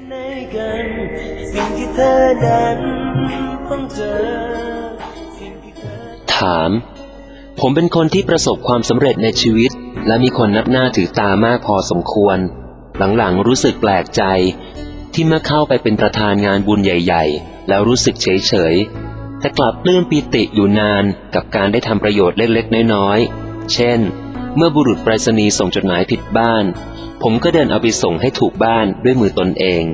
ถามผมเป็นคนที่ประสบความสำเร็จในชีวิตและมีคนนับหน้าถือตามากพอสมควรหลังๆรู้สึกแปลกใจที่เมื่อเข้าไปเป็นประธานงานบุญใหญ่ๆแล้วรู้สึกเฉยๆแต่กลับปลื้มปีติอยู่นานกับการได้ทำประโยชน์เล็กๆน้อยๆเช่นเมื่อบุรุษไปรษณีย์ส่งจดหมายผิดบ้านผมก็เดินเอาไปส่งให้ถูกบ้านด้วยมือตนเอง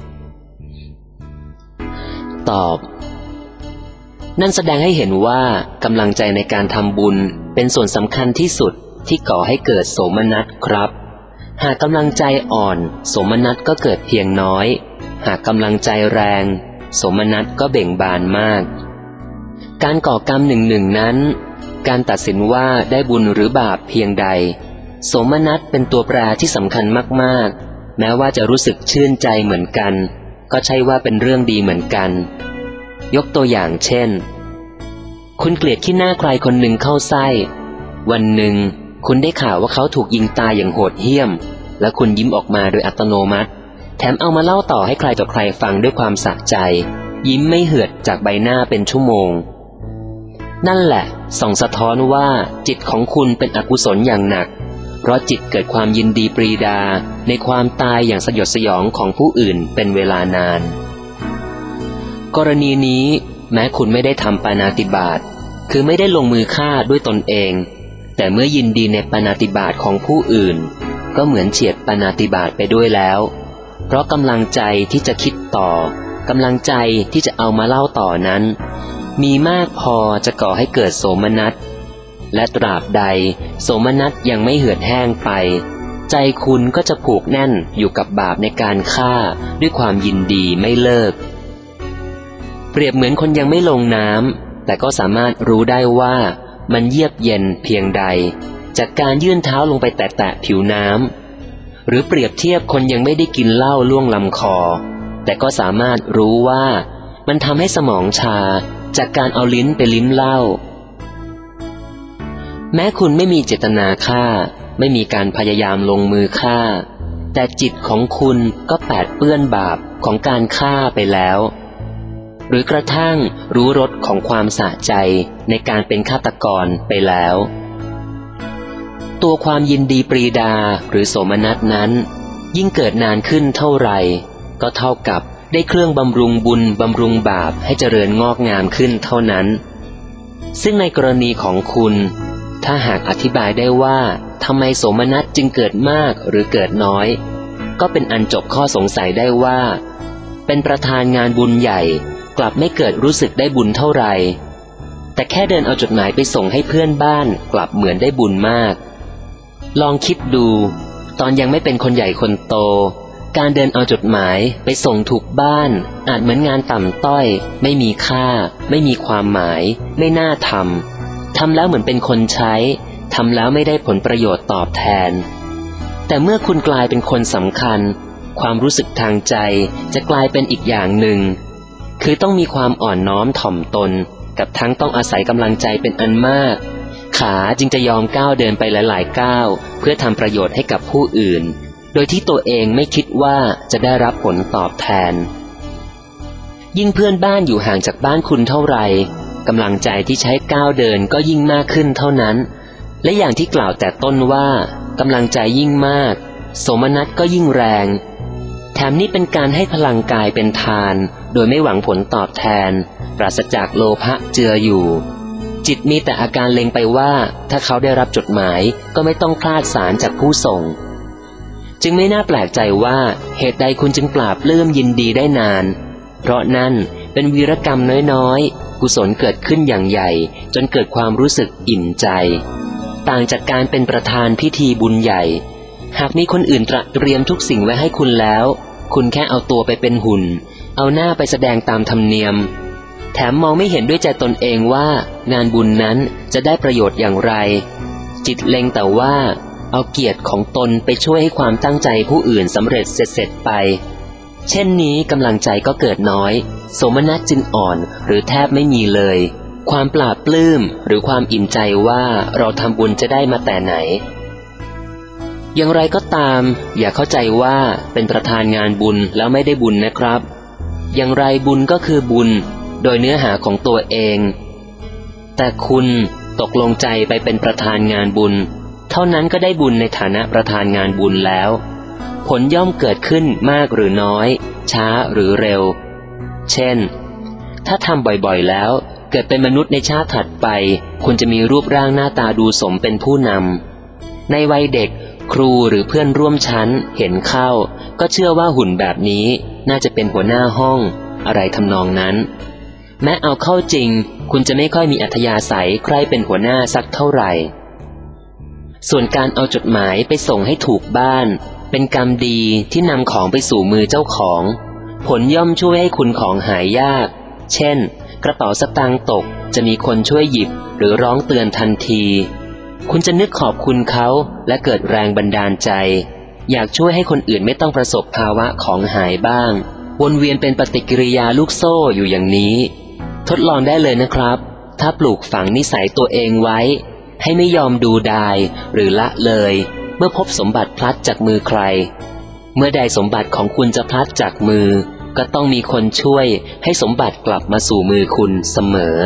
ตอบนั่นแสดงให้เห็นว่ากำลังใจในการทำบุญเป็นส่วนสำคัญที่สุดที่ก่อให้เกิดโสมนัสครับหากกำลังใจอ่อนโสมนัสก็เกิดเพียงน้อยหากกำลังใจแรงโสมนัสก็เบ่งบานมากการก่อกรรมหนึ่งนั้นการตัดสินว่าได้บุญหรือบาปเพียงใดโสมนัสเป็นตัวแปรที่สำคัญมากๆแม้ว่าจะรู้สึกชื่นใจเหมือนกันก็ใช่ว่าเป็นเรื่องดีเหมือนกันยกตัวอย่างเช่นคุณเกลียดขี้หน้าใครคนหนึ่งเข้าไส้วันหนึ่งคุณได้ข่าวว่าเขาถูกยิงตายอย่างโหดเหี้ยมและคุณยิ้มออกมาโดยอัตโนมัติแถมเอามาเล่าต่อให้ใครต่อใครฟังด้วยความสะใจยิ้มไม่เหือดจากใบหน้าเป็นชั่วโมงนั่นแหละส่องสะท้อนว่าจิตของคุณเป็นอกุศลอย่างหนักเพราะจิตเกิดความยินดีปรีดาในความตายอย่างสยดสยองของผู้อื่นเป็นเวลานานกรณีนี้แม้คุณไม่ได้ทำปาณาติบาตคือไม่ได้ลงมือฆ่าด้วยตนเองแต่เมื่อยินดีในปาณาติบาตของผู้อื่นก็เหมือนเฉียดปาณาติบาตไปด้วยแล้วเพราะกำลังใจที่จะคิดต่อกำลังใจที่จะเอามาเล่าต่อนั้นมีมากพอจะก่อให้เกิดโสมนัสและตราบใดโสมนัสยังไม่เหือดแห้งไปใจคุณก็จะผูกแน่นอยู่กับบาปในการฆ่าด้วยความยินดีไม่เลิกเปรียบเหมือนคนยังไม่ลงน้ำแต่ก็สามารถรู้ได้ว่ามันเยือกเย็นเพียงใดจากการยื่นเท้าลงไปแตะผิวน้ำหรือเปรียบเทียบคนยังไม่ได้กินเหล้าล่วงลำคอแต่ก็สามารถรู้ว่ามันทำให้สมองชาจากการเอาลิ้นไปลิ้มเหล้าแม้คุณไม่มีเจตนาฆ่าไม่มีการพยายามลงมือฆ่าแต่จิตของคุณก็แปดเปื้อนบาปของการฆ่าไปแล้วหรือกระทั่งรู้รสของความสะใจในการเป็นฆาตกรไปแล้วตัวความยินดีปรีดาหรือโสมนัสนั้นยิ่งเกิดนานขึ้นเท่าไหร่ก็เท่ากับได้เครื่องบำรุงบุญบำรุงบาปให้เจริญงอกงามขึ้นเท่านั้นซึ่งในกรณีของคุณถ้าหากอธิบายได้ว่าทำไมโสมนัสจึงเกิดมากหรือเกิดน้อยก็เป็นอันจบข้อสงสัยได้ว่าเป็นประธานงานบุญใหญ่กลับไม่เกิดรู้สึกได้บุญเท่าไหร่แต่แค่เดินเอาจดหมายไปส่งให้เพื่อนบ้านกลับเหมือนได้บุญมากลองคิดดูตอนยังไม่เป็นคนใหญ่คนโตการเดินเอาจดหมายไปส่งถูกบ้านอาจเหมือนงานต่ำต้อยไม่มีค่าไม่มีความหมายไม่น่าทำแล้วเหมือนเป็นคนใช้ทำแล้วไม่ได้ผลประโยชน์ตอบแทนแต่เมื่อคุณกลายเป็นคนสำคัญความรู้สึกทางใจจะกลายเป็นอีกอย่างหนึ่งคือต้องมีความอ่อนน้อมถ่อมตนกับทั้งต้องอาศัยกำลังใจเป็นอันมากขาจึงจะยอมก้าวเดินไปหลายๆก้าวเพื่อทำประโยชน์ให้กับผู้อื่นโดยที่ตัวเองไม่คิดว่าจะได้รับผลตอบแทนยิ่งเพื่อนบ้านอยู่ห่างจากบ้านคุณเท่าไหร่กำลังใจที่ใช้ก้าวเดินก็ยิ่งมากขึ้นเท่านั้นและอย่างที่กล่าวแต่ต้นว่ากำลังใจยิ่งมากโสมนัสก็ยิ่งแรงแถมนี้เป็นการให้พลังกายเป็นทานโดยไม่หวังผลตอบแทนปราศจากโลภะเจืออยู่จิตมีแต่อาการเล็งไปว่าถ้าเขาได้รับจดหมายก็ไม่ต้องคลาดสารจากผู้ส่งจึงไม่น่าแปลกใจว่าเหตุใดคุณจึงปราบปลื้มยินดีได้นานเพราะนั่นเป็นวีรกรรมน้อยๆกุศลเกิดขึ้นอย่างใหญ่จนเกิดความรู้สึกอิ่มใจต่างจากการเป็นประธานพิธีบุญใหญ่หากมีคนอื่นเตรียมทุกสิ่งไว้ให้คุณแล้วคุณแค่เอาตัวไปเป็นหุ่นเอาหน้าไปแสดงตามธรรมเนียมแถมมองไม่เห็นด้วยใจตนเองว่างานบุญนั้นจะได้ประโยชน์อย่างไรจิตเล็งแต่ว่าเอาเกียรติของตนไปช่วยให้ความตั้งใจผู้อื่นสำเร็จเสร็จไปเช่นนี้กำลังใจก็เกิดน้อยโสมนัสจึงอ่อนหรือแทบไม่มีเลยความปลาบปลื้มหรือความอิ่มใจว่าเราทำบุญจะได้มาแต่ไหนอย่างไรก็ตามอย่าเข้าใจว่าเป็นประธานงานบุญแล้วไม่ได้บุญนะครับอย่างไรบุญก็คือบุญโดยเนื้อหาของตัวเองแต่คุณตกลงใจไปเป็นประธานงานบุญเท่านั้นก็ได้บุญในฐานะประธานงานบุญแล้วผลย่อมเกิดขึ้นมากหรือน้อยช้าหรือเร็วเช่นถ้าทำบ่อยๆแล้วเกิดเป็นมนุษย์ในชาติถัดไปคุณจะมีรูปร่างหน้าตาดูสมเป็นผู้นำในวัยเด็กครูหรือเพื่อนร่วมชั้นเห็นเข้าก็เชื่อว่าหุ่นแบบนี้น่าจะเป็นหัวหน้าห้องอะไรทำนองนั้นแม้เอาเข้าจริงคุณจะไม่ค่อยมีอัธยาศัยใครเป็นหัวหน้าสักเท่าไหร่ส่วนการเอาจดหมายไปส่งให้ถูกบ้านเป็นกรรมดีที่นำของไปสู่มือเจ้าของผลย่อมช่วยให้คุณของหายยากเช่นกระเป๋าสตางค์ตกจะมีคนช่วยหยิบหรือร้องเตือนทันทีคุณจะนึกขอบคุณเขาและเกิดแรงบันดาลใจอยากช่วยให้คนอื่นไม่ต้องประสบภาวะของหายบ้างวนเวียนเป็นปฏิกิริยาลูกโซ่อยู่อย่างนี้ทดลองได้เลยนะครับถ้าปลูกฝังนิสัยตัวเองไว้ให้ไม่ยอมดูดายหรือละเลยเมื่อพบสมบัติพลัดจากมือใครเมื่อใดสมบัติของคุณจะพลัดจากมือก็ต้องมีคนช่วยให้สมบัติกลับมาสู่มือคุณเสมอ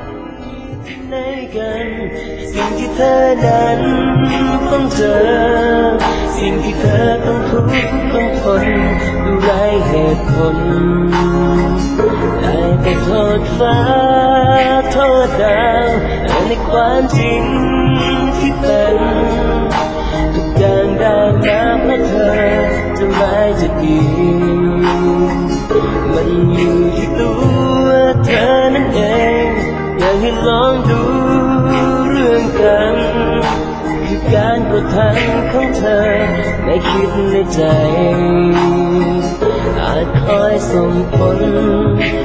สิ่งที่เธอนั้นต้องเจอสิ่งที่เธอต้องทุกข์ต้องทนดูไร้เหตุผลได้แต่โทษฟ้าโทษดาวในความจริงที่เป็นทุกอย่างได้มาเพราะเธอจะร้ายจะดีมันอยู่ที่ตัวเธอนั่นเองอยากให้ลองดูเรื่องกันคือการกระทำของเธอไม่คิดในใจอาจคอยส่งผล